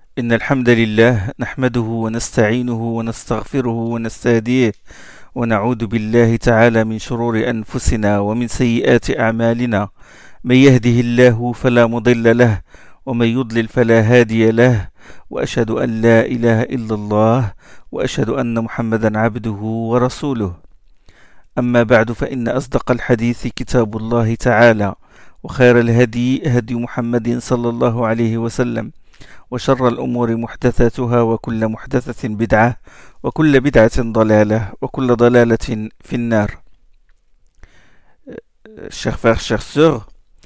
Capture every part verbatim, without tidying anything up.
إن الحمد لله نحمده ونستعينه ونستغفره ونستهديه ونعوذ بالله تعالى من شرور أنفسنا ومن سيئات أعمالنا. من يهده الله فلا مضل له ومن يضلل فلا هادي له، وأشهد أن لا إله إلا الله وأشهد أن محمدا عبده ورسوله. أما بعد، فإن أصدق الحديث كتاب الله تعالى، وخير الهدي هدي محمد صلى الله عليه وسلم، وشر الأمور محدثاتها، وكل محدثة بدعة، وكل بدعة ضلالة، وكل ضلالة في النار. Chers frères, chères sœurs,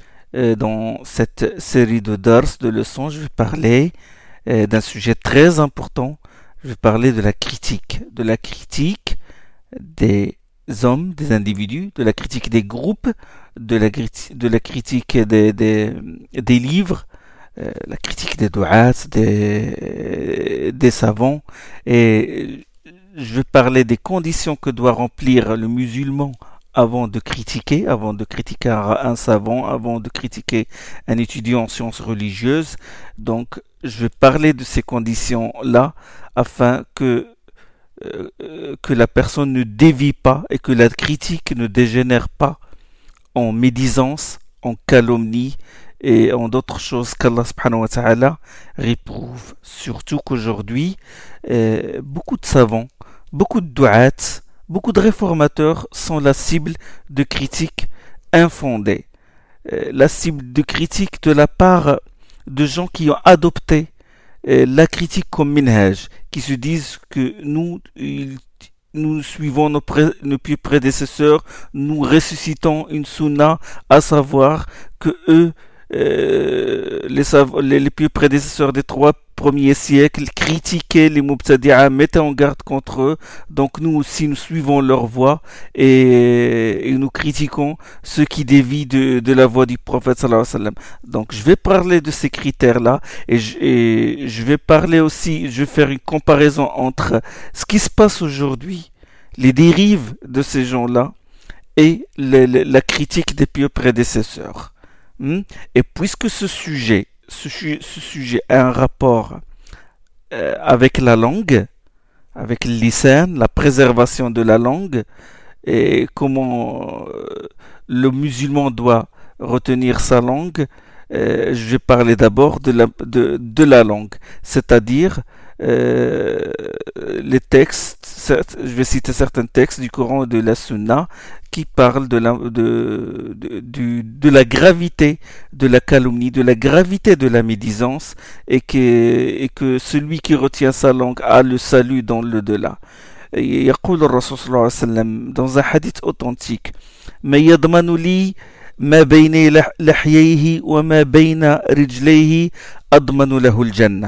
dans cette série de dars, de leçons, je vais parler d'un sujet très important. Je vais parler de la critique, de la critique des hommes, des individus, de la critique des groupes, de la, de la critique des, des, des livres, euh, la critique des du'ats, des, des savants. Et je vais parler des conditions que doit remplir le musulman avant de critiquer, avant de critiquer un savant, avant de critiquer un étudiant en sciences religieuses. Donc, je vais parler de ces conditions-là afin que euh, que la personne ne dévie pas et que la critique ne dégénère pas en médisance, en calomnie et en d'autres choses qu'Allah subhanahu wa ta'ala réprouve. Surtout qu'aujourd'hui, euh, beaucoup de savants, beaucoup de du'ats, beaucoup de réformateurs sont la cible de critiques infondées. Euh, la cible de critiques de la part de gens qui ont adopté euh, la critique comme minhaj, qui se disent que nous, ils, nous suivons nos, pré, nos pieux prédécesseurs, nous ressuscitons une sunna, à savoir que eux, euh, les, les, les pieux prédécesseurs des trois premiers siècles critiquaient les mubtadi'a, mettaient en garde contre eux. Donc nous aussi, nous suivons leur voie et, et nous critiquons ceux qui dévient de, de la voie du prophète sallallahu alayhi wa sallam. Donc je vais parler de ces critères-là et je, et je vais parler aussi, je vais faire une comparaison entre ce qui se passe aujourd'hui, les dérives de ces gens-là et le, le, la critique des pieux prédécesseurs. Et puisque ce sujet Ce, ce sujet a un rapport euh, avec la langue, avec l'lisan, la préservation de la langue, et comment euh, le musulman doit retenir sa langue, euh, je vais parler d'abord de la, de, de la langue, c'est-à-dire euh, les textes, je vais citer certains textes du Coran et de la Sunna qui parlent de la, de, de, de, de la gravité de la calomnie, de la gravité de la médisance, et que, et que celui qui retient sa langue a le salut dans le delà. يقول الرسول صلى الله عليه وسلم dans un hadith authentique: ما يضمن لي ما بين لحييه وما بين رجليه أضمن له الجنة.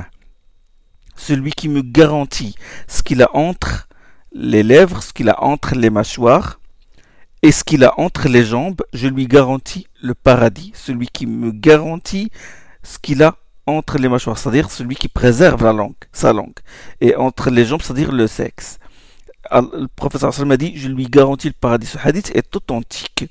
Celui qui me garantit ce qu'il a entre les lèvres, ce qu'il a entre les mâchoires et ce qu'il a entre les jambes, je lui garantis le paradis. Celui qui me garantit ce qu'il a entre les mâchoires, c'est-à-dire celui qui préserve la langue, sa langue, et entre les jambes, c'est-à-dire le sexe. Le professeur sallam a dit: je lui garantis le paradis. Ce hadith est authentique.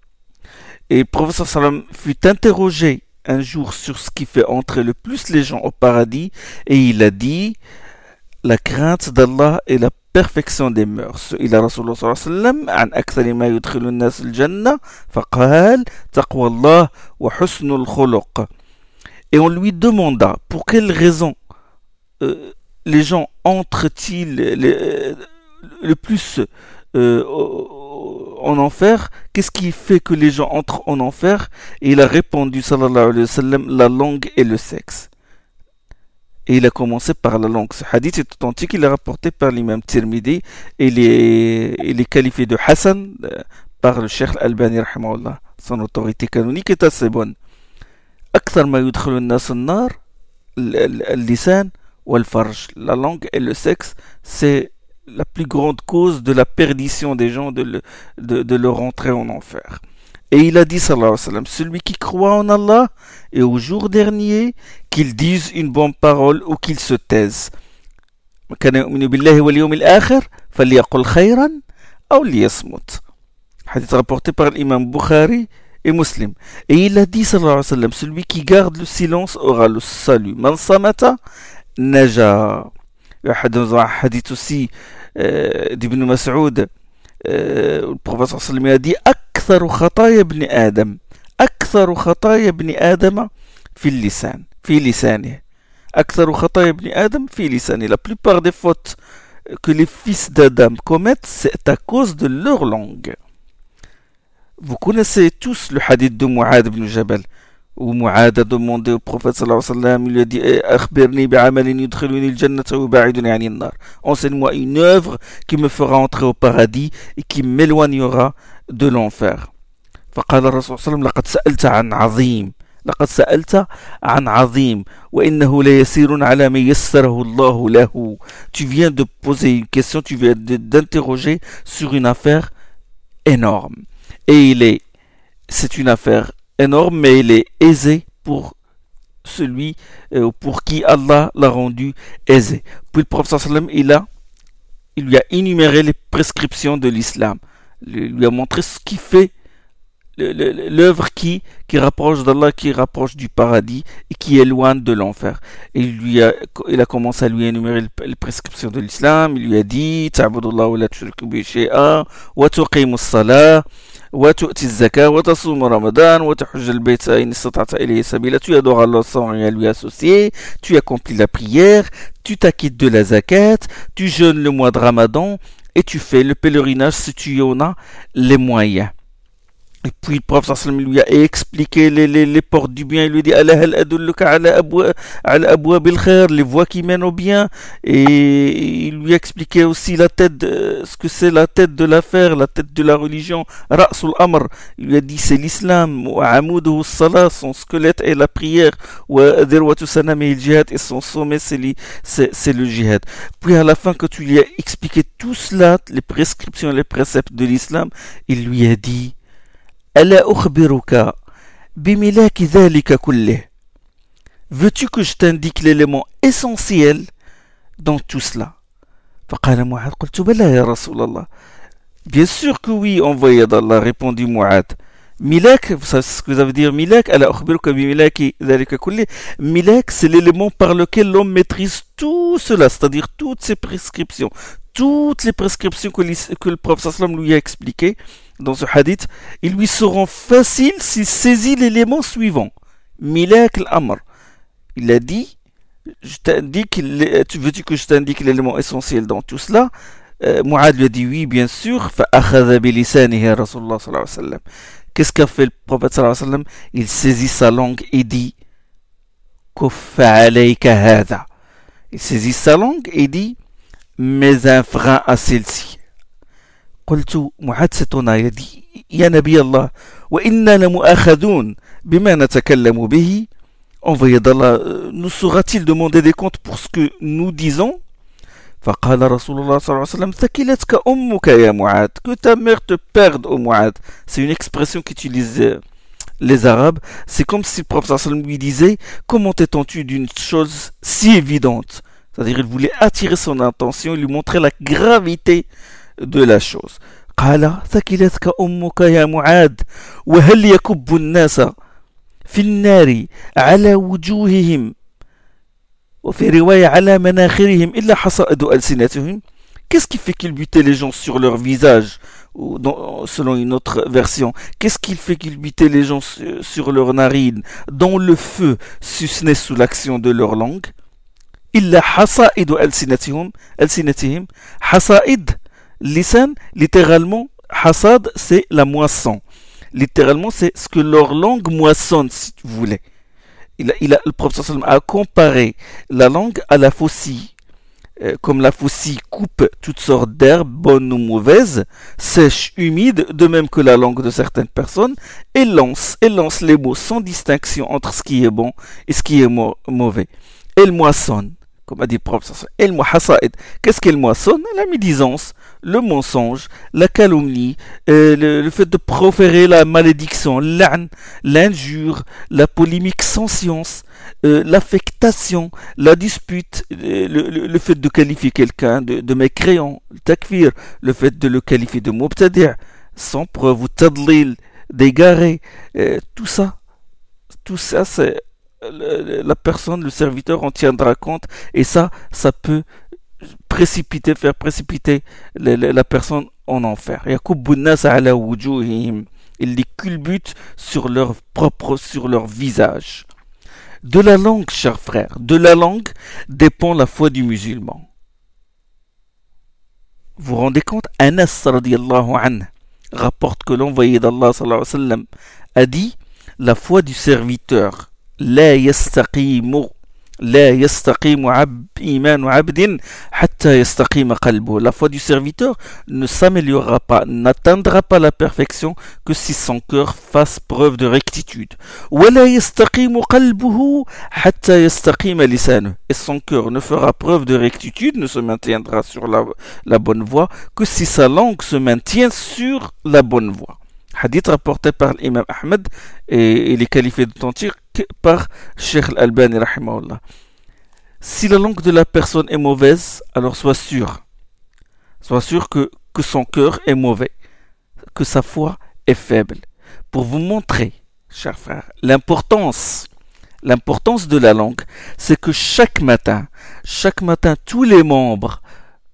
Et le professeur sallam fut interrogé un jour sur ce qui fait entrer le plus les gens au paradis, et il a dit: la crainte d'Allah et la perfection des mœurs. Il a Rasulullah sallallahu alayhi wa sallam عن أكثر ما يدخل الناس الجنة فقال تقوى الله وحسن الخلق. Et on lui demanda pour quelle raison euh, les gens entrent-ils les, le plus euh, en enfer, qu'est-ce qui fait que les gens entrent en enfer? Et il a répondu sallallahu alayhi wa sallam: la langue et le sexe. Et il a commencé par la langue. Ce hadith est authentique, il est rapporté par l'imam Tirmidhi et il est, il est qualifié de Hassan par le Cheikh Al-Albani rahimahullah. Son autorité canonique est assez bonne. أكثر ما يدخل الناس النار اللسان والفرج. La langue et le sexe, c'est la plus grande cause de la perdition des gens, de, le, de, de leur entrée en enfer. Et il a dit sallallahu alayhi wa sallam: celui qui croit en Allah et au jour dernier, qu'il dise une bonne parole ou qu'il se taise. كان يؤمن بالله واليوم الآخر فليقل خيرا أو ليصمت. Hadith rapporté par l'imam Bukhari et Muslim. Et il a dit sallallahu alayhi wa sallam: celui qui garde le silence aura le salut. Man samata نجا. dans un hadith aussi euh, d'Ibn Mas'ud, euh, le prophète sallallahu alayhi wa sallam a dit أكثر خطايا ابن آدم أكثر خطايا ابن آدم في اللسان في لسانه أكثر خطايا ابن آدم في لسانه. La plupart des fautes que les fils d'Adam commettent, c'est à cause de leur langue. Vous connaissez tous le hadith de Mu'ad ibn Jabal, où Mu'ad a demandé au prophète sallallahu alayhi wa sallam, il lui a dit أخبرني بعمل يدخلني الجنة ويبعدني عن النار. Enseigne-moi une œuvre qui me fera entrer au paradis et qui m'éloignera de l'enfer. فقال الرسول صلى الله عليه وسلم لقد سألت عن عظيم لقد سألت عن عظيم وإنه ليسير على من يسره الله له. Tu viens de poser une question, tu viens de, d'interroger sur une affaire énorme. Et il est, c'est une affaire énorme, mais il est aisé pour celui euh, pour qui Allah l'a rendu aisé. Puis le prophète sallallahu alayhi wa sallam, il a, il lui a énuméré les prescriptions de l'islam, il lui a montré ce qui fait l'œuvre qui, qui rapproche d'Allah, qui rapproche du paradis et qui éloigne de l'enfer. Et il, lui a, il a commencé à lui énumérer les prescriptions de l'islam. Il lui a dit ta'budullah wa la tushriku bihi shay'an wa tuqimu as-salah wa tu'ti az-zakah wa tasum ramadan wa tahujj al-bayta in istata'ta ilayhi sabila. Tu adores Allah sans rien lui associer, tu accomplis la prière, tu t'acquittes de la zakat, tu jeûnes le mois de Ramadan et tu fais le pèlerinage si tu en as les moyens. Et puis le prophète sallam lui a expliqué les, les, les portes du bien. Il lui dit Ala hal adulluka ala abwa ala abwa bil khair, les voies qui mènent au bien. Et il lui a expliqué aussi la tête de, ce que c'est la tête de l'affaire, la tête de la religion. Ra'sul amr, il lui a dit c'est l'islam. Wa amuduhu salat, son squelette est la prière. Wa dirwatu sanami il jihad, et son sommet c'est, li, c'est, c'est le jihad. Puis à la fin, quand tu lui as expliqué tout cela, les prescriptions, les préceptes de l'islam, il lui a dit ألا أخبرك بملاك ذلك كله. Veux-tu que je t'indique l'élément essentiel dans tout cela? فقال معاذ قلت بلى يا رسول الله. Bien sûr que oui, envoyé d'Allah, répondit Mu'ad. Milak, vous savez ce que ça veut dire milak? ألا أخبرك بملاك ذلك كله. Milak, c'est l'élément par lequel l'homme maîtrise tout cela, c'est-à-dire toutes ses prescriptions, toutes les prescriptions que, que le prophète sallam lui a expliquées dans ce hadith, ils lui seront faciles s'il saisit l'élément suivant. Milak al-amr. Il a dit, je t'indique, tu veux-tu que je t'indique l'élément essentiel dans tout cela? euh, Mu'ad lui a dit oui, bien sûr. فأخذ بلسانه رسول الله صلى الله عليه وسلم. Qu'est-ce qu'a fait le prophète sallallahu alayhi wa sallam? Il saisit sa langue et dit كف عليك هذا. Il saisit sa langue et dit mets un frein à celle-ci. قلت معاذ s'étonna, il a dit يا نبي الله وإنا لمؤاخذون بما نتكلم به. Envoyé d'Allah, nous sera-t-il demander des comptes pour ce que nous disons? فقال رسول الله صلى الله عليه وسلم ثكلتك أمك يا معاذ. Que ta mère te perde, ô Mu'ad. C'est une expression qu'utilisent les Arabes. C'est comme si le prophète sallallahu alayhi wa sallam lui disait comment t'étends-tu d'une chose si évidente? C'est-à-dire il voulait attirer son attention, il lui montrer la gravité de la chose. قال ثكلتك أمك يا معاذ وهل يكب الناس في النار على وجوههم وفي رواية على مناخرهم إلا حصائد ألسنتهم. Qu'est-ce qui fait qu'ils butaient les gens sur leur visage, ou dans, selon une autre version? Qu'est-ce qui fait qu'ils butaient les gens sur, sur leurs narines, dans le feu, si ce n'est sous l'action de leur langue? إلا حصائد ألسنتهم ألسنتهم. حصائد Lisan, littéralement, hasad, c'est la moisson. Littéralement, c'est ce que leur langue moissonne, si vous voulez. Il a, il a, le prophète sallam a comparé la langue à la faucille. Euh, comme la faucille coupe toutes sortes d'herbes, bonnes ou mauvaises, sèches, humides, de même que la langue de certaines personnes, et lance, et lance les mots sans distinction entre ce qui est bon et ce qui est mo- mauvais. Elle moissonne. Comme a dit le prophète, elle moissonne. Qu'est-ce qu'elle moissonne? La médisance, le mensonge, la calomnie, euh, le, le fait de proférer la malédiction, l'an, l'injure, la polémique sans science, euh, l'affectation, la dispute, euh, le, le, le fait de qualifier quelqu'un de, de mécréant, le takfir, le fait de le qualifier de mubtadi', sans preuve, ou tadlil, d'égaré, euh, tout ça, tout ça c'est le, la personne, le serviteur en tiendra compte, et ça, ça peut précipiter, faire précipiter la, la, la personne en enfer. Ils les culbutent sur leur propre, sur leur visage. De la langue, chers frères, de la langue dépend la foi du musulman. Vous vous rendez compte, Anas radiallahu anhu rapporte que l'envoyé d'Allah sallallahu alayhi wa sallam a dit la foi du serviteur la yastaqimu la yastaqimu imanu abdin hatta yastaqima qalbu. La foi du serviteur ne s'améliorera pas, n'atteindra pas la perfection que si son cœur fasse preuve de rectitude. Wala yastaqimu qalbuhu hatta yastaqima lisanu. Et son cœur ne fera preuve de rectitude, ne se maintiendra sur la, la bonne voie que si sa langue se maintient sur la bonne voie. Hadith rapporté par l'imam Ahmed et il est qualifié d'authentique par Cheikh Al-Albani rahimahullah. Si la langue de la personne est mauvaise, alors sois sûr, sois sûr que, que son cœur est mauvais, que sa foi est faible. Pour vous montrer, chers frères, l'importance, l'importance de la langue, c'est que chaque matin, chaque matin, tous les membres,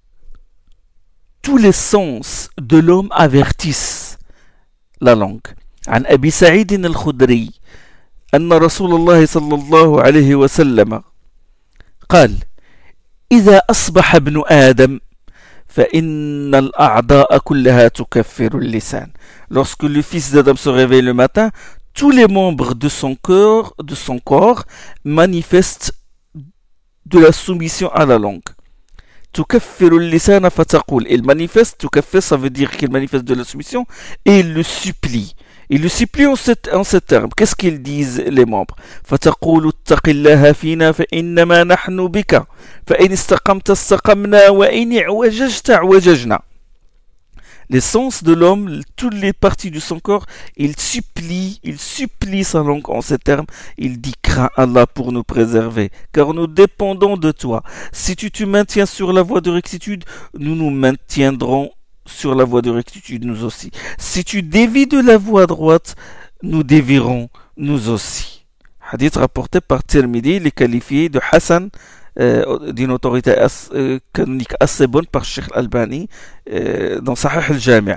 tous les sens de l'homme avertissent la langue. عن أبي سعيد الخدري أن رسول الله صلى الله عليه وسلم قال إذا أصبح ابن آدم فإن الأعضاء كلها تكفر اللسان. Lorsque le fils d'Adam se réveille le matin, tous les membres de son corps, de son corps manifestent de la soumission à la langue. تكفر اللسان فتقول. Il manifeste, تكفر, ça veut dire qu'il manifeste de la soumission et il le supplie. Il le supplie en ces en ces termes. Qu'est-ce qu'ils disent les membres? فتقول اتق الله فينا فإنما نحن بك فإن استقمت استقمنا وإن اعوججت اعوججنا. Les sens de l'homme, toutes les parties de son corps, il supplie, il supplie sa langue en ces termes. Il dit crains Allah pour nous préserver, car nous dépendons de toi. Si tu te maintiens sur la voie de rectitude, nous nous maintiendrons sur la voie de rectitude nous aussi. Si tu dévies de la voie droite, nous dévierons nous aussi. Hadith rapporté par Tirmidhi, il est qualifié de Hassan, euh, d'une autorité as, euh, canonique assez bonne par Cheikh Al-Albani euh, dans Sahih Al-Jami'.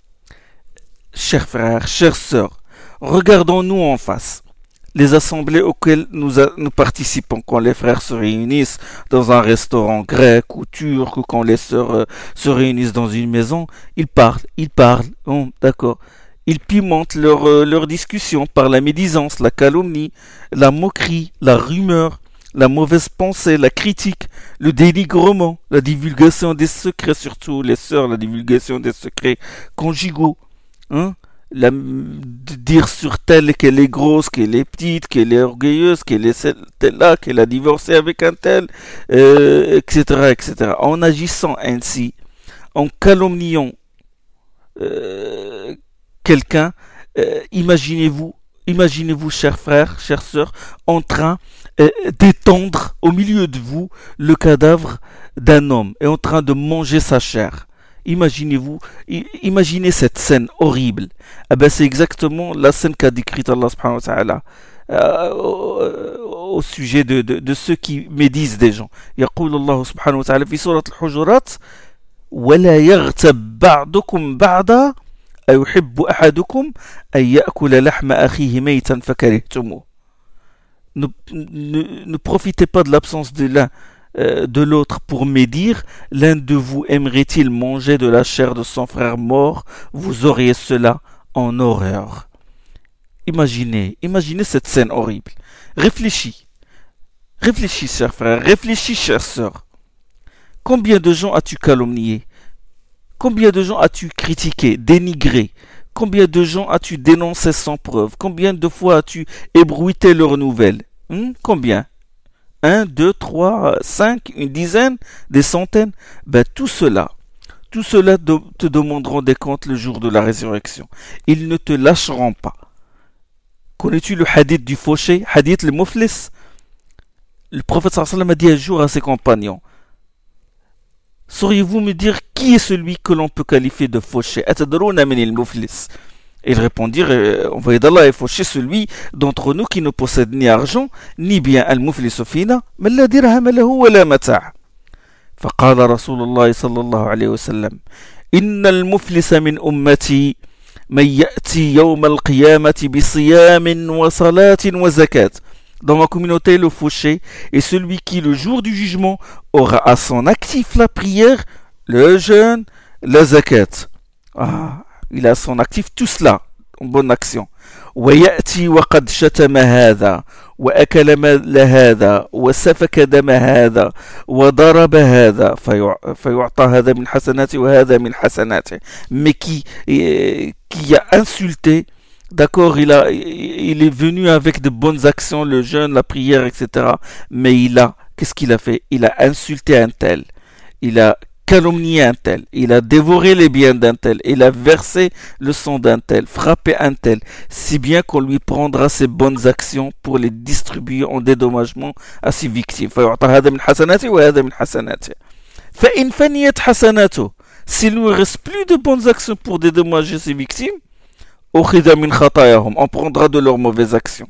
Chers frères, chères sœurs, regardons-nous en face. Les assemblées auxquelles nous, a, nous participons, quand les frères se réunissent dans un restaurant grec ou turc, ou quand les sœurs euh, se réunissent dans une maison, ils parlent, ils parlent, bon, d'accord. Ils pimentent leur, euh, leur discussion par la médisance, la calomnie, la moquerie, la rumeur, la mauvaise pensée, la critique, le dénigrement, la divulgation des secrets, surtout les sœurs, la divulgation des secrets conjugaux, hein? La, de dire sur telle qu'elle est grosse, qu'elle est petite, qu'elle est orgueilleuse, qu'elle est celle-là, qu'elle a divorcé avec un tel, euh, et cetera, et cetera. En agissant ainsi, en calomniant euh, quelqu'un, euh, imaginez-vous, imaginez-vous, chers frères, chères sœurs, en train euh, d'étendre au milieu de vous le cadavre d'un homme et en train de manger sa chair. Imaginez-vous, imaginez cette scène horrible. Eh ben, c'est exactement la scène qu'a décrite Allah subhanahu wa ta'ala euh, au, au sujet de, de, de ceux qui médisent des gens. يقول الله سبحانه وتعالى في سورة الحجرات ولا يغتب بعضكم بعضا أيحب أحدكم أن يأكل لحم أخيه ميتا فكرهتموه. Ne, ne, ne profitez pas de l'absence de l'un de l'autre pour médire. L'un de vous aimerait-il manger de la chair de son frère mort? Vous auriez cela en horreur. Imaginez, imaginez cette scène horrible. Réfléchis, réfléchis, chers frères, réfléchis, chères sœurs. Combien de gens as-tu calomnié? Combien de gens as-tu critiqué, dénigré? Combien de gens as-tu dénoncé sans preuve? Combien de fois as-tu ébruité leurs nouvelles? Hum, combien? Un, deux, trois, cinq, une dizaine, des centaines? Ben, tout cela, tout cela de, te demanderont des comptes le jour de la résurrection. Ils ne te lâcheront pas. Connais-tu le hadith du fauché, hadith le muflis? Le prophète sallallahu alayhi wa sallam a dit un jour à ses compagnons, sauriez-vous me dire qui est celui que l'on peut qualifier de fauché? Atadruna min al-muflis. Ils répondirent, euh, envoyé d'Allah, il faut chez celui d'entre nous qui ne possède ni argent, ni bien al-muflisu fina, man la dirham lahu wa la mata'. فقال رسول الله صلى الله عليه وسلم إن المفلس من أمتي من يأتي يوم القيامة بصيام وصلاة وزكاة. Dans ma communauté, le fauché est celui qui, le jour du jugement, aura à son actif la prière, le jeûne, la zakat. Ah, il a à son actif tout cela, en bonne action. ويأتي وقد شتم هذا وأكل مال هذا وسفك دم هذا وضرب هذا فيعطى هذا من حسناته وهذا من حسناته. Mais qui, qui a insulté, d'accord, il, a, il est venu avec de bonnes actions, le jeûne, la prière, et cetera. Mais il a, qu'est-ce qu'il a fait? Il a insulté un tel, il a calomnié un tel, il a dévoré les biens d'un tel, il a versé le sang d'un tel, frappé un tel, si bien qu'on lui prendra ses bonnes actions pour les distribuer en dédommagement à ses victimes. S'il ne reste plus de bonnes actions pour dédommager ses victimes, on prendra de leurs mauvaises actions.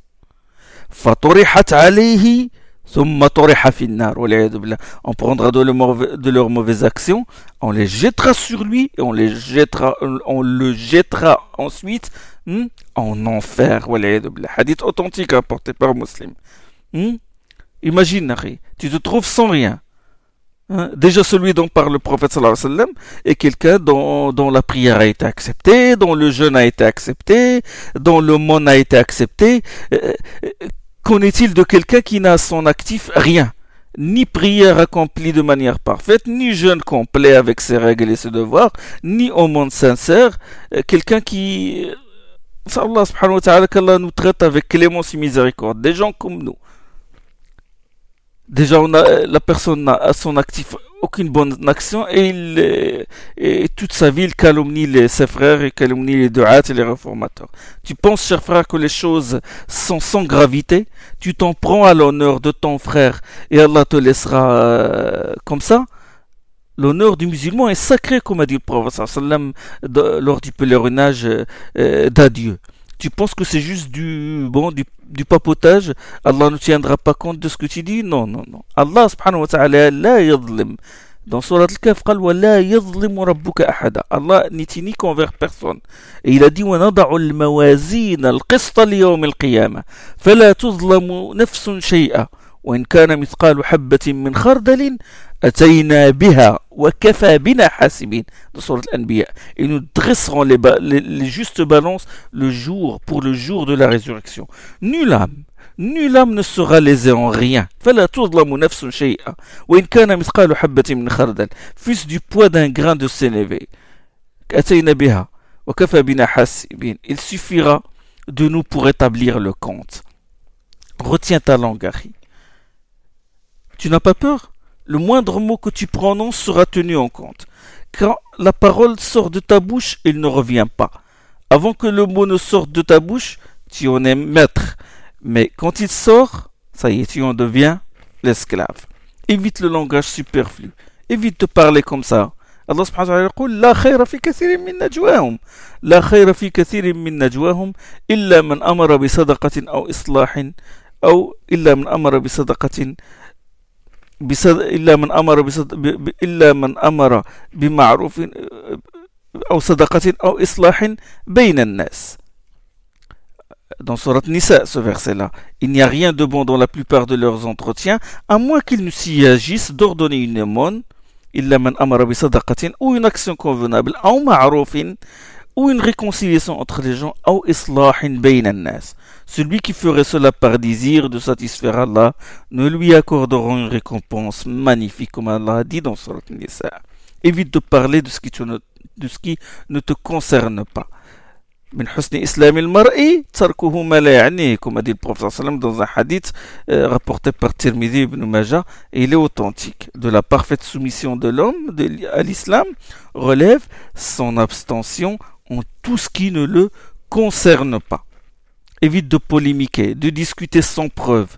On prendra de, le, de leurs mauvaises actions, on les jettera sur lui et on, les jettera, on le jettera ensuite hmm, en enfer. Hadith authentique rapporté par Muslim. Hmm? Imagine, tu te trouves sans rien. Hein? Déjà celui dont parle le prophète sallallahu alayhi wa sallam est quelqu'un dont, dont la prière a été acceptée, dont le jeûne a été accepté, dont le mon a été accepté. Euh, Qu'en est-il de quelqu'un qui n'a à son actif rien? Ni prière accomplie de manière parfaite, ni jeûne complet avec ses règles et ses devoirs, ni aumône sincère. Quelqu'un qui, Allah subhanahu wa ta'ala, qu'Allah nous traite avec clémence et miséricorde. Des gens comme nous. Déjà, on a, la personne n'a à son actif aucune bonne action et, il, et toute sa vie, il calomnie les, ses frères, il calomnie les du'at et les réformateurs. Tu penses, cher frère, que les choses sont sans gravité? Tu t'en prends à l'honneur de ton frère et Allah te laissera euh, comme ça? L'honneur du musulman est sacré, comme a dit le prophète sallam lors du pèlerinage euh, d'adieu. Tu penses que c'est juste du bon du, du papotage? Allah ne tiendra pas compte de ce que tu dis? Non, non, non. Allah subhanahu wa ta'ala la yadlim. Dans Surat Al-Kahf, قال ولا يظلم ربك أحدا. Allah n'est inique envers personne. Et il a dit ونضع الموازين القسط ليوم القيامة فلا تظلم نفس شيئا وإن كان مثقال حبة من خردل أتينا بها وكفى بنا حاسبين. Dans Surat Al-Anbiya. Et nous dresserons les, ba- les, les justes balances le jour, pour le jour de la résurrection. Nulle âme, nulle âme ne sera lésée en rien. فلا تظلم نفس شيئا وإن كان مثقال حبة من خردل. Fût du poids d'un grain de sénévé. أتينا بها وكفى بنا حاسبين. Il suffira de nous pour établir le compte. Retiens ta langue, Harry. Tu n'as pas peur? Le moindre mot que tu prononces sera tenu en compte. Quand la parole sort de ta bouche, il ne revient pas. Avant que le mot ne sorte de ta bouche, tu en es maître. Mais quand il sort, ça y est, tu en deviens l'esclave. Évite le langage superflu. Évite de parler comme ça. Allah subhanahu wa ta'ala يقول لا خير في كثير من نجواهم لا خير في كثير من نجواهم إلا من أمر بصدقة أو إصلاح أو إلا من أمر بصدقة إلا من أمر بصد... ب... إلا من أمر بمعروف أو صدقة أو إصلاح بين الناس. Dans Surat Nisa, ce verset-là, il n'y a rien de bon dans la plupart de leurs entretiens, à moins qu'ils ne s'y agissent d'ordonner une aumône, إلا من أمر بصدقة, ou une action convenable, أو معروف, ou une réconciliation entre les gens, أو إصلاح بين الناس. Celui qui ferait cela par désir de satisfaire Allah, nous lui accorderons une récompense magnifique, comme Allah a dit dans Surat Nisa. Évite de parler de ce qui, te, de ce qui ne te concerne pas. من حسن إسلام المرء تركه ما لا يعنيه, comme a dit le prophète sallam dans un hadith euh, rapporté par Tirmidhi ibn Majah, et il est authentique. De la parfaite soumission de l'homme de, à l'islam relève son abstention en tout ce qui ne le concerne pas. Évite de polémiquer, de discuter sans preuve,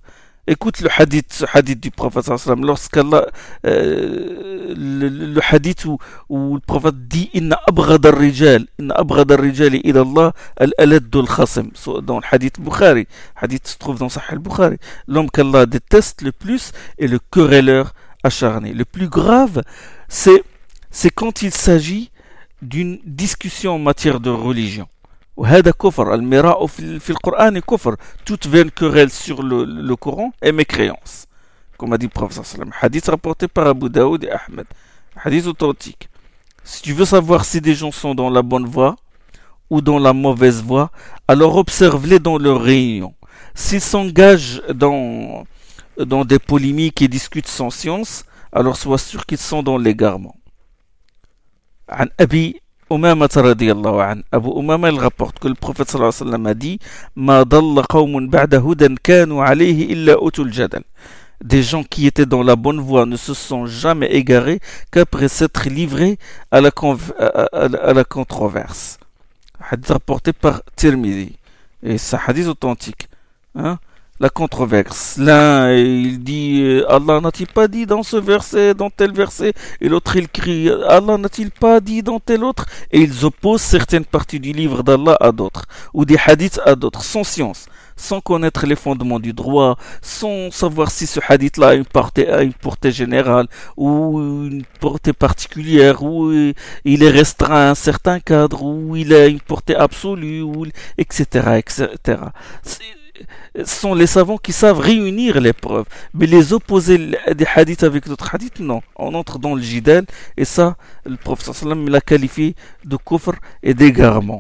Écoute le hadith, ce hadith du prophète sallallahu alayhi wa sallam, lorsqu'Allah, euh, le, le, le hadith où, où le prophète dit Inna abghad al-rijal, Inna abghad al-rijal ila Allah al-alad al-khasm, dans le hadith Bukhari. Le hadith se trouve dans Sahih al-Bukhari. L'homme qu'Allah déteste le plus est le querelleur acharné. Le plus grave, c'est, c'est quand il s'agit d'une discussion en matière de religion. وهذا كفر المراء في في القرآن كفر. Toute vaine querelle sur le, le Coran est mécréance, comme a dit le prophète sallam. Hadith rapporté par Abu Daoud et Ahmed, hadith authentique. Si tu veux savoir si des gens sont dans la bonne voie ou dans la mauvaise voie, alors observe-les dans leurs réunions. S'ils s'engagent dans dans des polémiques et discutent sans science, alors sois sûr qu'ils sont dans l'égarement. عن أبي أمامة رضي الله عنه. أبو أمامة il rapporte que le prophète صلى الله عليه وسلم a dit ما ضل قوم بعد هدى كانوا عليه إلا أوتوا الجدل. Des gens qui étaient dans la bonne voie ne se sont jamais égarés qu'après s'être livrés à la, conv- à, à, à la controverse. Hadith rapporté par Tirmidhi. Et c'est un hadith authentique. Hein? La controverse. L'un, il dit Allah n'a-t-il pas dit dans ce verset, dans tel verset, et l'autre il crie Allah n'a-t-il pas dit dans tel autre, et ils opposent certaines parties du livre d'Allah à d'autres, ou des hadiths à d'autres, sans science, sans connaître les fondements du droit, sans savoir si ce hadith-là a une portée, a une portée générale, ou une portée particulière, ou il est restreint à un certain cadre, ou il a une portée absolue, ou, et cetera, et cetera. C'est, Ce sont les savants qui savent réunir les preuves, mais les opposer des hadiths avec d'autres hadiths, non. On entre dans le jidal, et ça, le prophète sallallahu alayhi wa sallam l'a qualifié de kufr et d'égarement.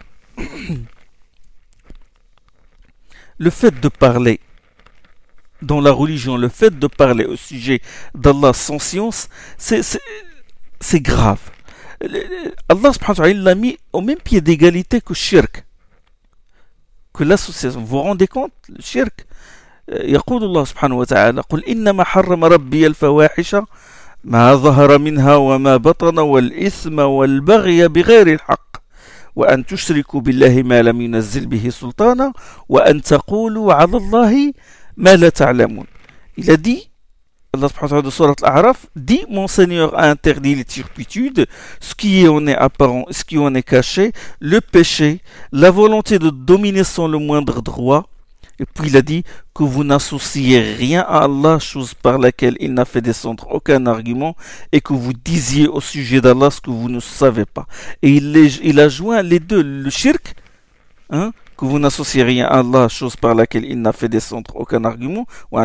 Le fait de parler dans la religion, le fait de parler au sujet d'Allah sans science, c'est, c'est, c'est grave. Allah subhanahu wa ta'ala l'a mis au même pied d'égalité que shirk, que l'association. Vous vous rendez compte, le shirk, يقول الله سبحانه وتعالى قل إنما حرم ربي الفواحش ما ظهر منها وما بطن والإثم والبغي بغير الحق وأن تشركوا بالله ما لم ينزل به سلطانا وأن تقولوا على الله ما لا تعلمون. Il a dit, Allah subhanahu wa ta'ala de Surat Al-A'raf dit, mon Seigneur a interdit les turpitudes, ce qui en est apparent, ce qui en est caché, le péché, la volonté de dominer sans le moindre droit. Et puis il a dit que vous n'associez rien à Allah, chose par laquelle il n'a fait descendre aucun argument, et que vous disiez au sujet d'Allah ce que vous ne savez pas. Et il, les, il a joint les deux, le shirk, hein, que vous n'associez rien à Allah, chose par laquelle il n'a fait descendre aucun argument,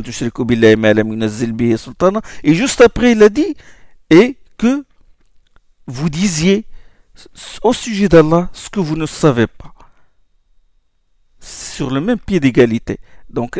et juste après il a dit, et que vous disiez au sujet d'Allah ce que vous ne savez pas, sur le même pied d'égalité. Donc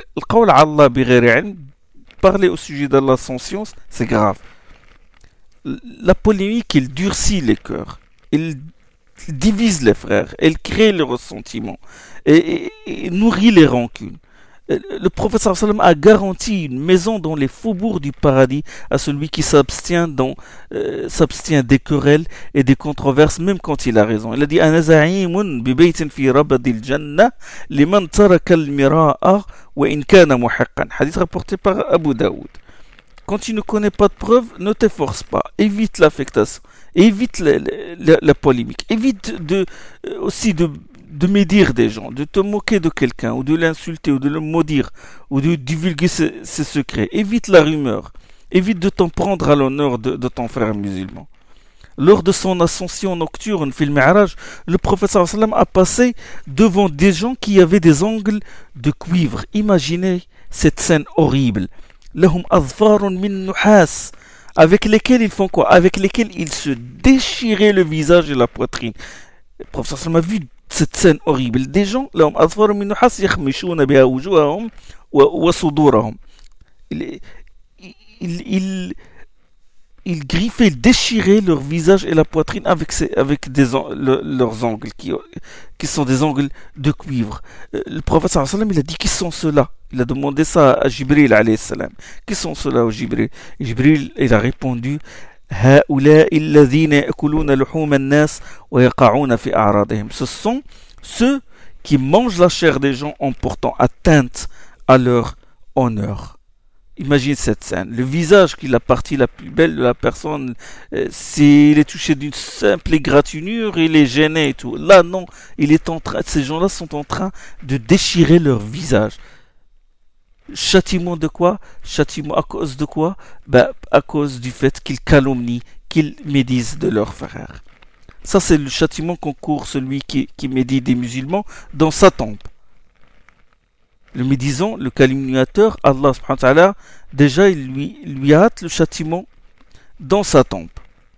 parler au sujet d'Allah sans science, c'est grave. La polémique, il durcit les cœurs, il divise les frères, elle crée le ressentiment et, et, et nourrit les rancunes. Le prophète sallallahu alayhi wa sallam a garanti une maison dans les faubourgs du paradis à celui qui s'abstient, dans, euh, s'abstient des querelles et des controverses, même quand il a raison. Il a dit Ana za'imun bi baytin fi rabadil jannah liman taraka al-mira'a wa in kana muhiqqan. Hadith rapporté par Abu Daoud. Quand tu ne connais pas de preuves, ne t'efforce pas, évite l'affectation, évite la, la, la polémique, évite de, aussi de, de médire des gens, de te moquer de quelqu'un, ou de l'insulter, ou de le maudire, ou de divulguer ses, ses secrets. Évite la rumeur, évite de t'en prendre à l'honneur de, de ton frère musulman. Lors de son ascension nocturne, fil Mi'raj, le prophète sallallahu alayhi wa sallam a passé devant des gens qui avaient des ongles de cuivre. Imaginez cette scène horrible. Lahum adfarun min nuhas, avec lesquels ils font quoi? Avec lesquels ils se déchiraient le visage et la poitrine. Le prophète sallallahu alayhi wa sallam a vu cette scène horrible. Des gens, lahum adfarun min nuhas yakhmishuna biha wujuhahum wa sudurahum. Il, il, il, ils griffaient, ils déchiraient leur visage et la poitrine avec, ces, avec des, le, leurs ongles, qui, qui sont des ongles de cuivre. Le prophète sallallahu alayhi wa sallam, il a dit, qui sont ceux-là? Il a demandé ça à Jibril alayhi salam. Qui sont ceux-là au Jibril? Et Jibril, il a répondu, ce sont ceux qui mangent la chair des gens en portant atteinte à leur honneur. Imagine cette scène. Le visage qui est la partie la plus belle de la personne, euh, s'il est touché d'une simple égratignure, il est gêné et tout. Là, non, il est en train, ces gens-là sont en train de déchirer leur visage. Châtiment de quoi? Châtiment à cause de quoi? Ben, à cause du fait qu'ils calomnient, qu'ils médisent de leurs frères. Ça, c'est le châtiment qu'encourt celui qui, qui médit des musulmans dans sa tombe. Le médisant, le calomniateur, Allah subhanahu wa ta'ala, déjà il lui, lui hâte le châtiment dans sa tombe.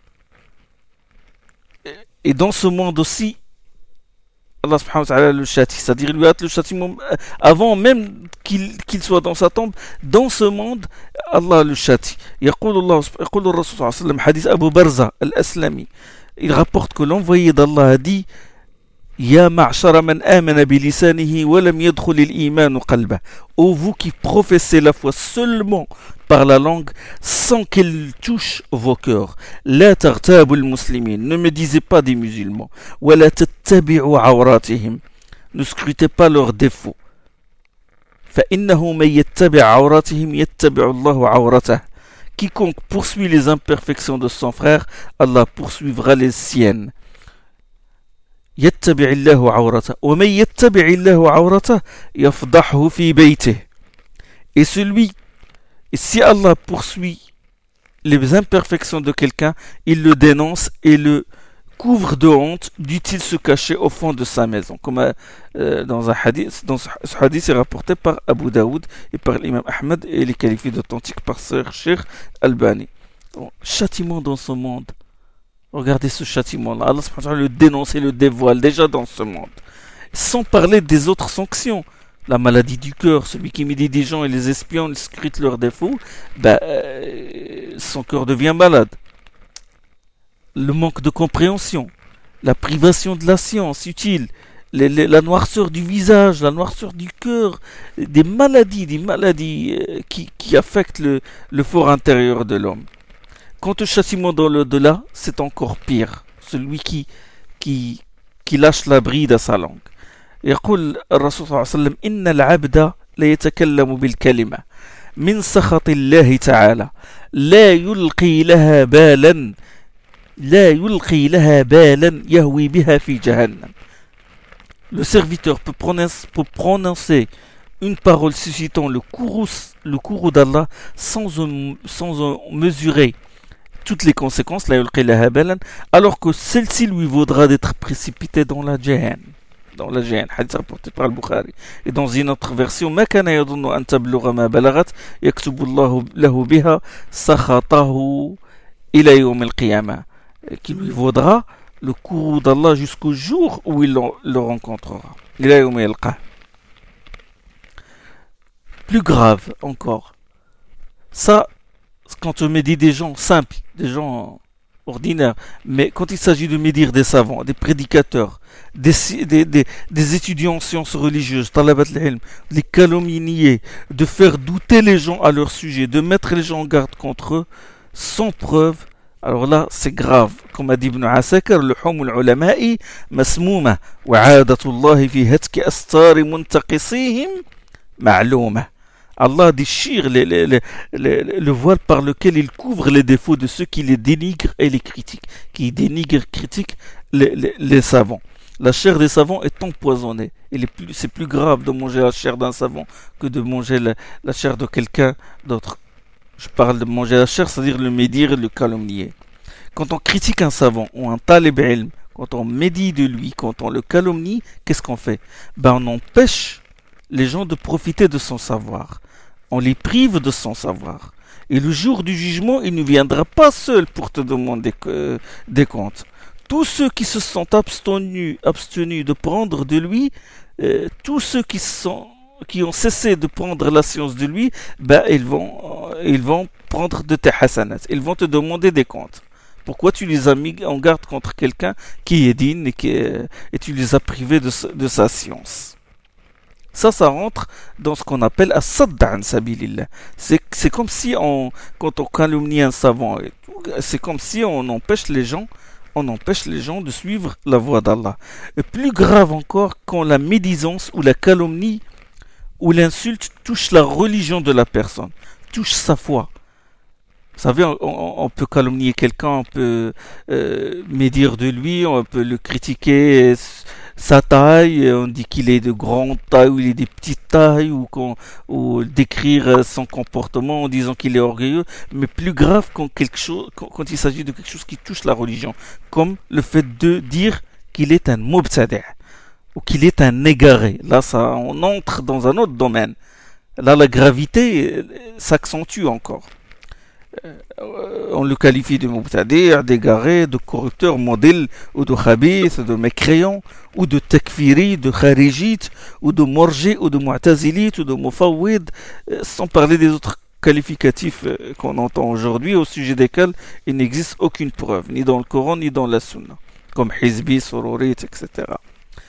Et dans ce monde aussi, Allah subhanahu wa ta'ala le châtie, c'est-à-dire il lui hâte le châtiment avant même qu'il qu'il soit dans sa tombe. Dans ce monde, Allah le châtie. يقول الله يقول الرسول صلى الله عليه وسلم حديث أبو برزة الأسلمي. Il rapporte que l'envoyé d'Allah a dit: Ya ma'shara man amana bilisanihi wa lam yadkhul al-iman qalbah. Ô vous qui professez la foi seulement par la langue sans qu'elle touche vos cœurs. La tartabu al-muslimin. Ne me disez pas des musulmans. Wa la tattabi'u awratihim. Ne scrutez pas leurs défauts. Fa innahu man yattabi' awratihim yattabi'u Allahu awratah. Quiconque poursuit les imperfections de son frère, Allah poursuivra les siennes. يتبع الله عورته ومن يتبع الله عورته يفضحه في بيته. Et celui, si Allah poursuit les imperfections de quelqu'un, il le dénonce et le couvre de honte, dût-il se cacher au fond de sa maison. Comme euh, dans un hadith, dans ce hadith est rapporté par Abu Daoud et par l'imam Ahmed et il est qualifié d'authentique par Sir Sheikh Albani. Bon, châtiment dans ce monde. Regardez ce châtiment-là. Allah subhanahu wa ta'ala le dénonce et le dévoile déjà dans ce monde. Sans parler des autres sanctions. La maladie du cœur, celui qui médit des gens et les espionne, il scrute leurs défauts, ben, euh, son cœur devient malade. Le manque de compréhension, la privation de la science utile, les, les, la noirceur du visage, la noirceur du cœur, des maladies, des maladies euh, qui, qui affectent le, le fort intérieur de l'homme. Quant au châtiment dans l'au-delà, c'est encore pire. Celui qui, qui, qui lâche la bride à sa langue. يقول الرسول صلى الله عليه وسلم إن العبد لا يتكلم بالكلمة من سخط الله تعالى لا يلقي لها بالا لا يلقي لها بالا يهوي بها في جهنم. Le serviteur peut prononcer, peut prononcer une parole suscitant le courroux, le courroux d'Allah sans, sans mesurer toutes les conséquences, alors que celle-ci lui vaudra d'être précipité dans la Jahannam. Dans la Jahannam, hadith rapporté par Al-Bukhari. Et dans une autre version, ما كان يظن أن تبلغ ما بلغت يكتب الله له بها سخطه إلى يوم القيامة, qui lui vaudra le courroux d'Allah jusqu'au jour où il le rencontrera. إلى يوم يلقاه. Plus grave encore, ça, quand on médit des gens simples, des gens ordinaires, mais quand il s'agit de médire des savants, des prédicateurs, des, des, des, des étudiants en sciences religieuses, talabat al-ilm, les calomnier, de faire douter les gens à leur sujet, de mettre les gens en garde contre eux, sans preuve, alors là, c'est grave. Comme a dit Ibn Asakir, le hum al-ulama'i masmouma, wa 'adatullahi fi hatki astari muntaqisihim ma'louma. Allah déchire les, les, les, les, le voile par lequel il couvre les défauts de ceux qui les dénigrent et les critiquent, qui dénigrent et critiquent les, les, les savants. La chair des savants est empoisonnée. Plus, c'est plus grave de manger la chair d'un savant que de manger la, la chair de quelqu'un d'autre. Je parle de manger la chair, c'est-à-dire le médire et le calomnier. Quand on critique un savant ou un talib ilm, quand on médit de lui, quand on le calomnie, qu'est-ce qu'on fait? Ben, on empêche les gens de profiter de son savoir. On les prive de son savoir. Et le jour du jugement, il ne viendra pas seul pour te demander que, des comptes. Tous ceux qui se sont abstenus, abstenus de prendre de lui, euh, tous ceux qui, sont, qui ont cessé de prendre la science de lui, ben, ils, vont, euh, ils vont prendre de tes hasanats. Ils vont te demander des comptes. Pourquoi tu les as mis en garde contre quelqu'un qui est digne et, qui est, et tu les as privés de, de sa science? Ça, ça rentre dans ce qu'on appelle as-sadda an sabilillah. C'est, c'est comme si on, quand on calomnie un savant, c'est comme si on empêche les gens, on empêche les gens de suivre la voie d'Allah. Et plus grave encore, quand la médisance ou la calomnie où l'insulte touche la religion de la personne, touche sa foi. Vous savez, on, on, on peut calomnier quelqu'un, on peut euh, médire de lui, on peut le critiquer, sa taille, on dit qu'il est de grande taille ou il est de petite taille, ou, ou décrire son comportement en disant qu'il est orgueilleux, mais plus grave quand, quelque chose, quand, quand il s'agit de quelque chose qui touche la religion, comme le fait de dire qu'il est un mubtadi' ou qu'il est un égaré. Là, ça, on entre dans un autre domaine. Là, la gravité s'accentue encore. Euh, on le qualifie de mubtadi', d'égaré, de corrupteur, modèle, ou de khabith, de mécréant, ou de takfiri, de kharijite, ou de morji, ou de mu'tazilite, ou de mufawwid, euh, sans parler des autres qualificatifs euh, qu'on entend aujourd'hui, au sujet desquels il n'existe aucune preuve, ni dans le Coran, ni dans la Sunna, comme hizbi, sororite, et cetera.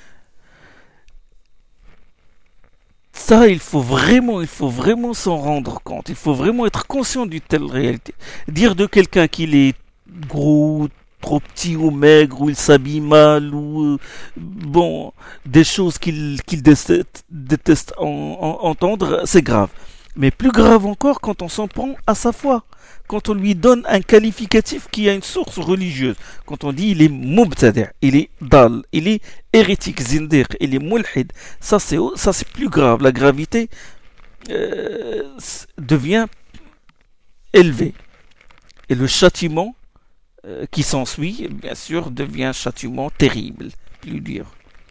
Ça, il faut vraiment, il faut vraiment s'en rendre compte. Il faut vraiment être conscient d'une telle réalité. Dire de quelqu'un qu'il est gros, trop petit ou maigre, ou il s'habille mal, ou euh, bon, des choses qu'il qu'il déteste, déteste en, en, entendre, c'est grave. Mais plus grave encore quand on s'en prend à sa foi. Quand on lui donne un qualificatif qui a une source religieuse. Quand on dit il est mubtadi', il est dal, il est hérétique, zindir, il est mulhid. Ça c'est, ça c'est plus grave. La gravité euh, devient élevée. Et le châtiment euh, qui s'ensuit, bien sûr, devient un châtiment terrible, plus dur.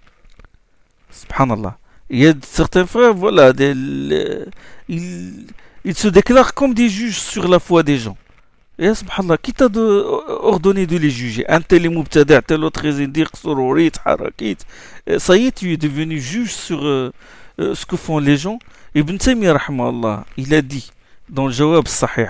Subhanallah. Il y a certains frères, voilà, des, les, ils... Ils se déclarent comme des juges sur la foi des gens. Et subhanallah, qui t'a de, ordonné de les juger? Un tel est mubtada', tel autre est zindiq, sororit, harakit. Ça y est, tu es devenu juge sur euh, euh, ce que font les gens. Ibn Taymiyyah, rahmahullah, il a dit dans le Jawab Sahih,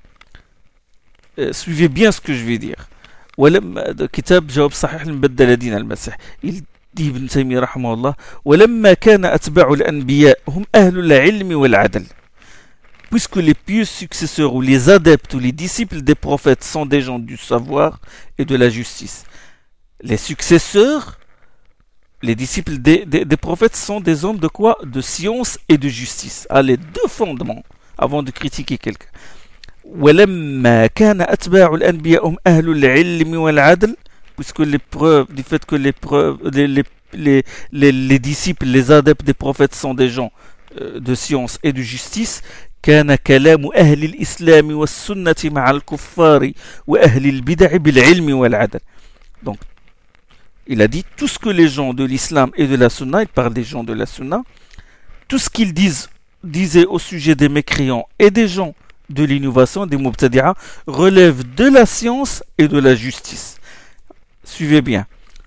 euh, suivez bien ce que je vais dire. Le kitab Jawab Sahih al-Mubaddal din al-Masih. Il dit Ibn Taymiyyah, rahmahullah, ولما كان أتباع الأنبياء هم أهل العلم والعدل. Puisque les pieux successeurs ou les adeptes ou les disciples des prophètes sont des gens du savoir et de la justice. Les successeurs, les disciples des, des, des prophètes sont des hommes de quoi? De science et de justice. Ah, les deux fondements avant de critiquer quelqu'un. ولما كان أتباع الأنبياء هم أهل العلم والعدل, puisque les preuves du fait que les preuves les, les, les, les, les disciples, les adeptes des prophètes sont des gens euh, de science et de justice. كان كلام أهل الإسلام والسنة مع الكفار وأهل البدع بالعلم والعدل. Donc, il a dit tout ce que les gens de l'islam et de la sunna, il parle des gens de la sunna, tout ce qu'ils disent, disaient au sujet des mécréants et des gens de l'innovation, des mubtadi'a, relève de la science et de la justice. Suivez bien.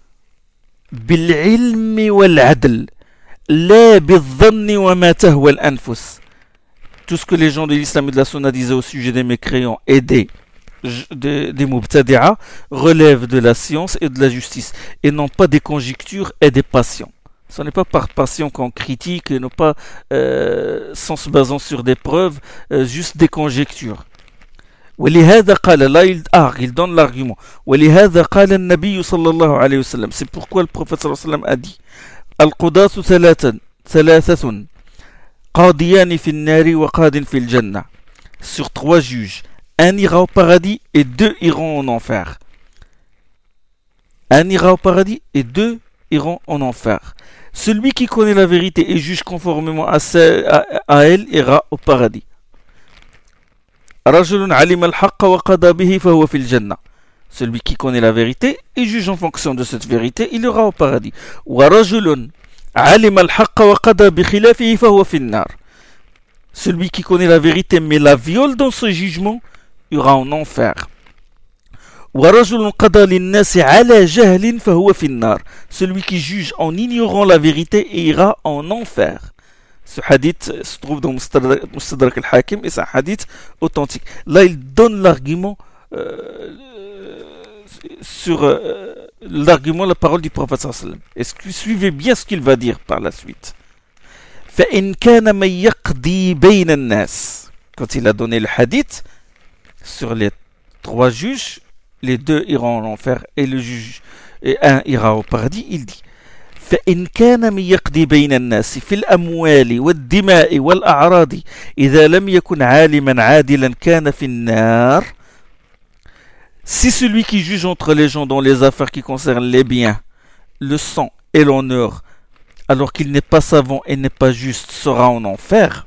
بالعلم والعدل لا بالظن وما تهوى الأنفس. Tout ce que les gens de l'islam et de la sunna disaient au sujet des mécréants et des, des, des mubtadi'a relève de la science et de la justice et non pas des conjectures et des passions. Ce n'est pas par passion qu'on critique et non pas euh, sans se basant sur des preuves, euh, juste des conjectures. ولهذا قال, là il, ah, il donne l'argument. ولهذا قال النبي صلى الله عليه وسلم. C'est pourquoi le prophète صلى الله عليه وسلم a dit القضاة ثلاثة ثلاثة قاضيان في النار وقاد في الجنة. Sur trois juges, un ira au paradis et deux iront en enfer. Un ira au paradis et deux iront en enfer. Celui qui connaît la vérité et juge conformément à, ce, à, à elle ira au paradis. رجل علم الحق وقضى به فهو في الجنة. Celui qui connaît la vérité et juge en fonction de cette vérité, il ira au paradis. ورجل علم الحق وقضى بخلافه فهو في النار. Celui qui connaît la vérité mais la viole dans ce jugement ira en enfer. ورجل قضى للناس على جهل فهو في النار. Celui qui juge en ignorant la vérité ira en enfer. Ce hadith se trouve dans Mustadrak al-Hakim et c'est un hadith authentique. Là, il donne l'argument euh, sur euh, l'argument, la parole du prophète sallallahu alayhi wa sallam. Est-ce que suivez bien ce qu'il va dire par la suite. فَإِنْ كَانَ مَنْ يَقْضِي بَيْنَ النَّاسِ. Quand il a donné le hadith sur les trois juges, les deux iront en enfer et le juge et un ira au paradis, il dit فإن كان من يقضي بين الناس في الأموال والدماء والأعراض إذا لم يكن عالما عادلا كان في النار. Si celui qui juge entre les gens dans les affaires qui concernent les biens, le sang et l'honneur, alors qu'il n'est pas savant et n'est pas juste, sera en enfer.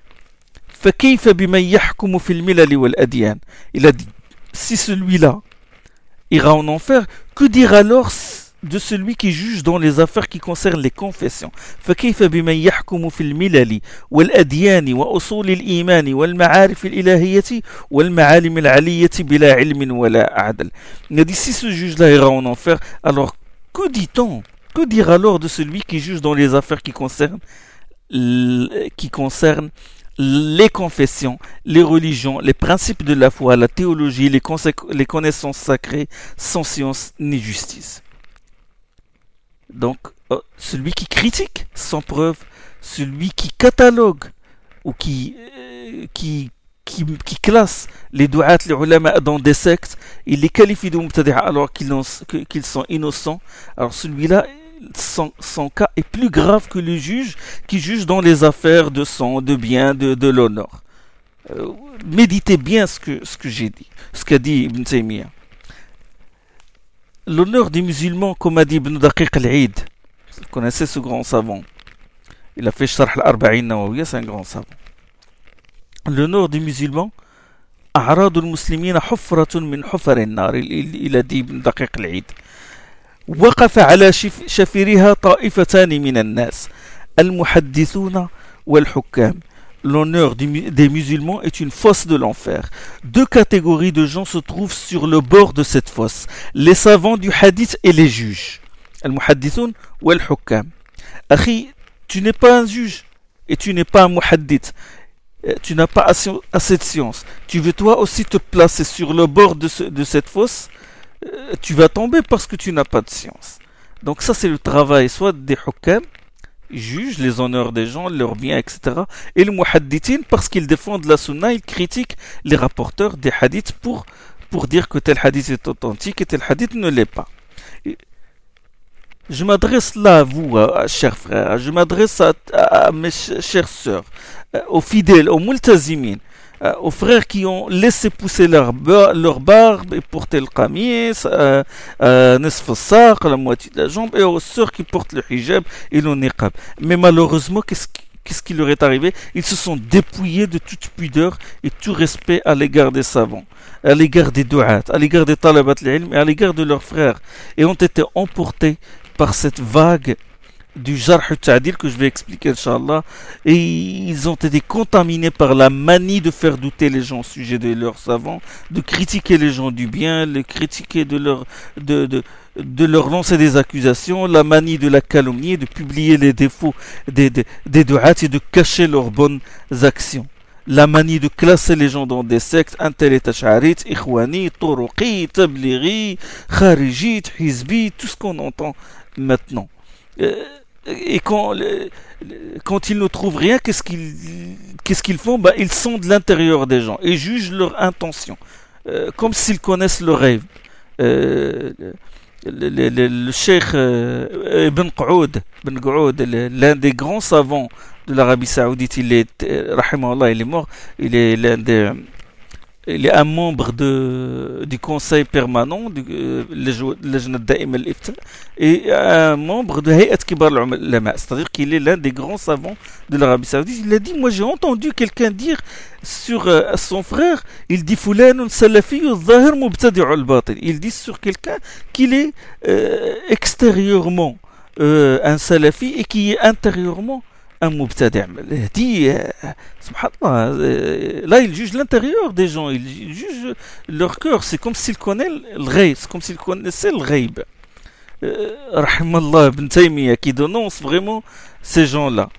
فكيف بمن يحكم في الملل والأديان. Il a dit, si celui-là ira en enfer, que dire alors de celui qui juge dans les affaires qui concernent les confessions. فكيف بمن يحكم في الملل والأديان وأصول الإيمان والمعارف الإلهية والمعالم العلية بلا علم ولا عدل. Il a dit, si ce juge-là ira en enfer, alors que dit-on? Que dire alors de celui qui juge dans les affaires qui concernent, qui concernent les confessions, les religions, les principes de la foi, la théologie, les, les connaissances sacrées, sans science ni justice. Donc, euh, celui qui critique sans preuve, celui qui catalogue ou qui, euh, qui, qui, qui classe les du'at, les ulama dans des sectes, il les qualifie de mubtadi'a alors qu'ils, qu'ils sont innocents. Alors celui-là, Son, son cas est plus grave que le juge qui juge dans les affaires de sang, de bien, de, de l'honneur. Euh, méditez bien ce que, ce que j'ai dit, ce qu'a dit Ibn Taymiyyah. L'honneur des musulmans, comme a dit Ibn Daqiq al-Eid, vous connaissez ce grand savant, il a fait Sharh al-Arba'in Nawawiya, c'est un grand savant. L'honneur des musulmans, أعراض المسلمين حفرة من حفر النار, il a dit Ibn Daqiq al-Eid. وقف على شفيرها طائفتان من الناس المحدثون والحكام. L'honneur des musulmans est une fosse de l'enfer. Deux catégories de gens se trouvent sur le bord de cette fosse, les savants du hadith et les juges. المحدثون والحكام. أخي, tu n'es pas un juge et tu n'es pas un muhaddith. Tu n'as pas assez de science. Tu veux toi aussi te placer sur le bord de, ce, de cette fosse, tu vas tomber parce que tu n'as pas de science. Donc ça, c'est le travail soit des hukam, ils jugent les honneurs des gens, leurs biens, et cetera. Et le muhaddithin, parce qu'ils défendent la sunna, ils critiquent les rapporteurs des hadiths pour, pour dire que tel hadith est authentique et tel hadith ne l'est pas. Je m'adresse là à vous, à, à, chers frères, je m'adresse à, à, à mes ch- chères sœurs, aux fidèles, aux multazimin, aux frères qui ont laissé pousser leur, bar- leur barbe et porter le qamis, euh, euh, nisf al-saq, la moitié de la jambe, et aux sœurs qui portent le hijab et le niqab. Mais malheureusement, qu'est-ce qui, qu'est-ce qui leur est arrivé? Ils se sont dépouillés de toute pudeur et tout respect à l'égard des savants, à l'égard des du'at, à l'égard des talabat al-ilm et à l'égard de leurs frères, et ont été emportés par cette vague du jarh al-ta'dil que je vais expliquer inchallah, et ils ont été contaminés par la manie de faire douter les gens au sujet de leurs savants, de critiquer les gens du bien, de critiquer de leur, de, de, de leur lancer des accusations, la manie de la calomnie, de publier les défauts des, des, des du'at et de cacher leurs bonnes actions. La manie de classer les gens dans des sectes, un tel est Ash'arit, Ikhwani, Turuqi, Tablighi, Kharijit, Hizbi, tout ce qu'on entend maintenant. Euh, et quand, quand ils ne trouvent rien, qu'est-ce qu'ils, qu'est-ce qu'ils font? Bah, ils sondent l'intérieur des gens et jugent leur intention, euh, comme s'ils connaissent le rêve. Euh, le, le, le, le cheikh euh, Ibn Qa'oud, Ibn Qa'oud, l'un des grands savants de l'Arabie Saoudite, il est, rahimahullah, il est mort, il est l'un des... Il est un membre de, du conseil permanent du Lajnat Da'im al-Ifta et un membre de Hay'at Kibar al-Ulama, c'est-à-dire qu'il est l'un des grands savants de l'Arabie Saoudite. Il a dit, moi j'ai entendu quelqu'un dire sur euh, son frère, il dit Fulanun Salafi al-Zahir Mubtadi'u al-Batil. Il dit sur quelqu'un qu'il est euh, extérieurement euh, un Salafi et qui est intérieurement un mubtadi'. Il dit, euh, subhanallah, euh, là il juge l'intérieur des gens, il juge leur cœur, c'est comme s'il connaît le ghaib, c'est comme s'il connaissait le ghaib. Euh, Rahimallah Ibn Taymiyyah qui dénonce vraiment ces gens-là.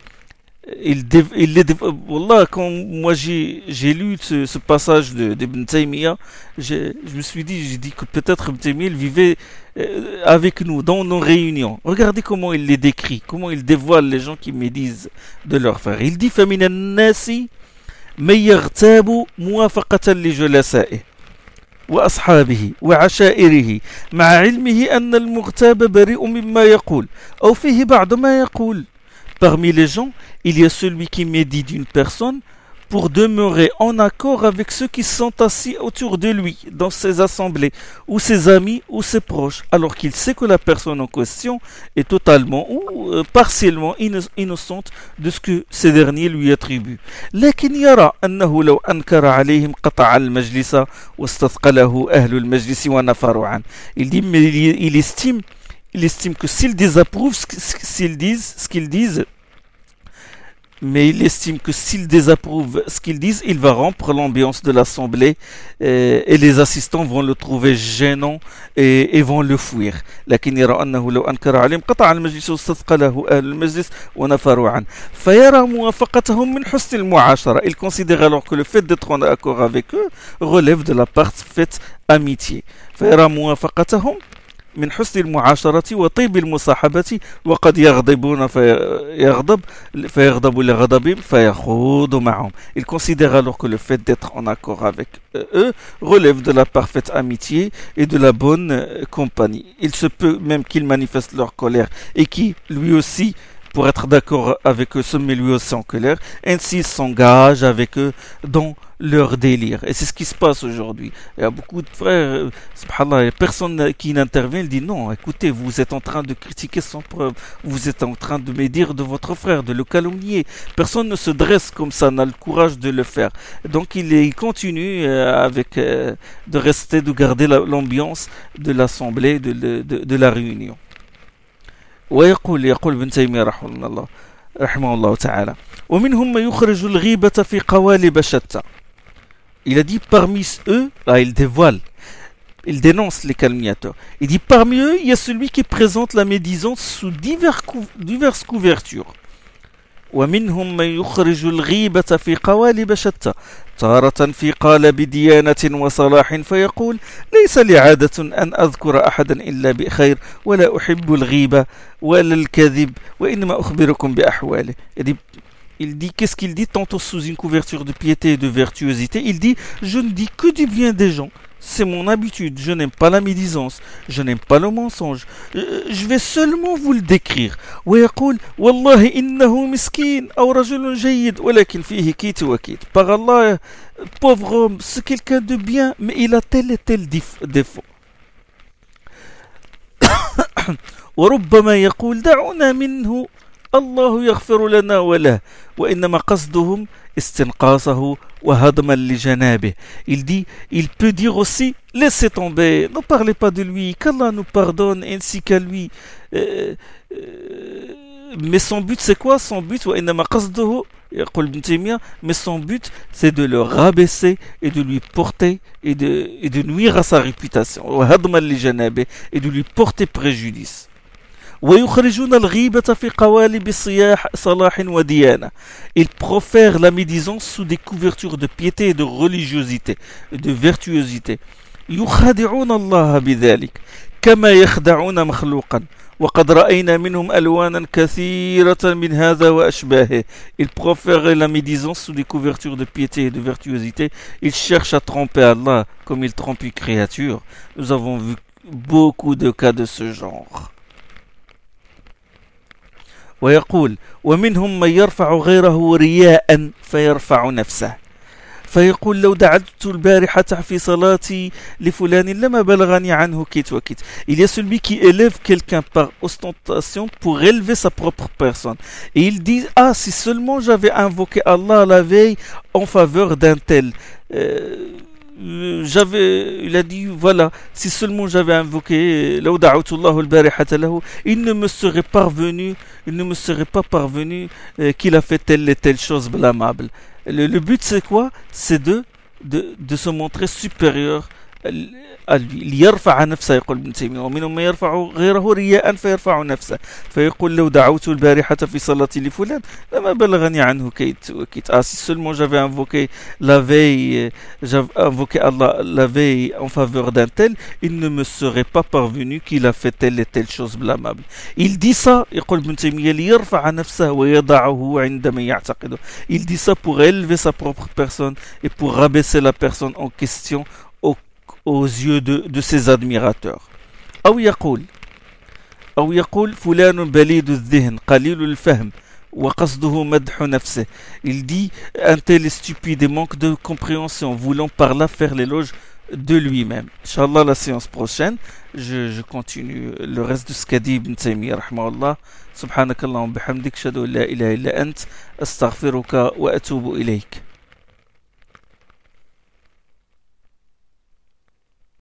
Il, dé, il les dé, Wallah, quand moi j'ai, j'ai lu ce, ce passage de, d'Ibn Taymiyyah, je me suis dit, j'ai dit que peut-être Ibn Taymiyyah vivait euh, avec nous dans nos réunions. Regardez comment il les décrit, comment il dévoile les gens qui médisent de leur frère. Il dit فَمِنَ النَّاسِ مَنْ يَغْتَابُ مُوَافَقَةً لِجُلَسَائِهِ. وأصحابه وعشائره مع علمه أن المغتاب بريء مما يقول أو فيه بعض ما يقول. Parmi les gens, il y a celui qui médit d'une personne pour demeurer en accord avec ceux qui sont assis autour de lui, dans ses assemblées, ou ses amis, ou ses proches, alors qu'il sait que la personne en question est totalement ou euh, partiellement innocente de ce que ces derniers lui attribuent. لكن يرى أنه لو أنكر عليهم قطع المجلس واستثقله أهل المجلس ونفروا عنه. Il dit, mais il, il estime, il estime que s'ils désapprouvent s'ils disent, ce qu'ils disent, mais il estime que s'il désapprouve ce qu'ils disent, il va rompre l'ambiance de l'assemblée euh, et les assistants vont le trouver gênant et, et vont le fuir. لكن يرى أنه لو أنكر عليهم قطع المجلس واستثقله أهل المجلس ونفروا عنه فيرى موافقتهم من حسن المعاشرة. Il considère alors que le fait d'être en accord avec eux relève de la parfaite amitié. فيرى موافقتهم من حسن المعاشرة وطيب المصاحبة وقد يغضبون فيغضب فيغضب لغضبهم فيخوض معهم. Il considère alors que le fait d'être en accord avec eux relève de la parfaite amitié et de la bonne compagnie. Il se peut même qu'ils manifestent leur colère et qui lui aussi, pour être d'accord avec eux, se met lui aussi en colère. Ainsi, il s'engage avec eux dans leur délire. Et c'est ce qui se passe aujourd'hui. Il y a beaucoup de frères, subhanallah, il y a personne qui n'intervient, il dit non, écoutez, vous êtes en train de critiquer sans preuve, vous êtes en train de médire de votre frère, de le calomnier. Personne ne se dresse comme ça, n'a le courage de le faire. Donc il, il continue euh, avec, euh, de rester, de garder la, l'ambiance de l'assemblée, de, de, de, de la réunion. ويقول يقول ابن تيمية رحمه الله رحمه الله تعالى ومنهم من يخرج الغيبة في قوالب شتى. Il a dit parmi eux, là il dévoile, il dénonce les calomniateurs. Il dit parmi eux, il y a celui qui présente la médisance sous divers cou- diverses couvertures. ومنهم من يخرج الغيبة في قوالب شتى تارة في قالب ديانة وصلاح فيقول ليس لي عادة أن أذكر أحدا إلا بخير ولا أحب الغيبة ولا الكذب وإنما أخبركم بأحواله. Il dit, qu'est-ce qu'il dit tantôt sous une couverture de piété et de vertuosité? Il dit, je ne dis que du bien des gens. C'est mon habitude, je n'aime pas la médisance, je n'aime pas le mensonge. Je vais seulement vous le décrire. ويقول والله إنه مسكين أو رجل جيد ولكن فيه كيت وكيت. Par Allah, pauvre homme, c'est quelqu'un de bien, mais il a tel et tel défaut. وربما يقول دعونا منه الله يغفر لنا وله وإنما قصدهم استنقاصه وهضما لجنابه. Il dit, il peut dire aussi, laissez tomber, ne parlez pas de lui, qu'Allah nous pardonne ainsi qu'à lui. Euh, euh, mais son but c'est quoi? Son but, وإنما قصده يقول ابن تيمية, mais son but c'est de le rabaisser et de lui porter et de, et de nuire à sa réputation, وهضما لجنابه, et de lui porter préjudice. ويخرجون الغيبة في قوالب صياح صلاح وديانة. Ils profèrent la médisance sous des couvertures de piété et de religiosité, de vertuosité. يخادعون الله بذلك كما يخدعون مخلوقا وقد رأينا منهم ألوانا كثيرة من هذا وأشباهه. Ils profèrent la médisance sous des couvertures de piété et de vertuosité. Ils cherchent à tromper Allah comme ils trompent une créature. Nous avons vu beaucoup de cas de ce genre. ويقول ومنهم من يرفع غيره رياء فيرفع نفسه فيقول لو دعوت البارحة في صلاتي لفلان لما بلغني عنه كيت وكيت. Il y a celui qui élève quelqu'un par ostentation pour élever sa propre personne. Et il dit, ah, si seulement j'avais invoqué Allah la veille en faveur d'un tel. Euh, j'avais, il a dit, voilà, si seulement j'avais invoqué, il ne me serait parvenu, il ne me serait pas parvenu euh, qu'il a fait telle et telle chose blâmable. Le, le but c'est quoi? C'est de, de, de se montrer supérieur à lui. ليرفع نفسه يقول ابن تيمية ومنهم من يرفع غيره رياء فيرفع نفسه فيقول لو دعوت البارحة في صلاتي لفلان لما بلغني عنه كيت وكيت. Ah, si seulement j'avais invoqué la veille, j'avais invoqué Allah la veille en faveur d'un tel, il ne me serait pas parvenu qu'il a fait telle et telle chose blâmable. Il dit ça, يقول ابن تيمية ليرفع نفسه ويضعه عند من يعتقده. Il dit ça pour élever sa propre personne et pour rabaisser la personne en question aux yeux de, de ses admirateurs. أو يقول أو يقول فلان بليد الذهن قليل الفهم وقصده مدح نفسه. Il dit un tel est stupide et manque de compréhension, voulant par là faire l'éloge de lui-même. Inch'Allah, la séance prochaine, je, je continue le reste de ce qu'a dit Ibn Taymiyyah rahimahullah. Subhanakallahumma bihamdik, ashhadu an la ilaha illa ant, astaghfiruka wa atubu ilayk.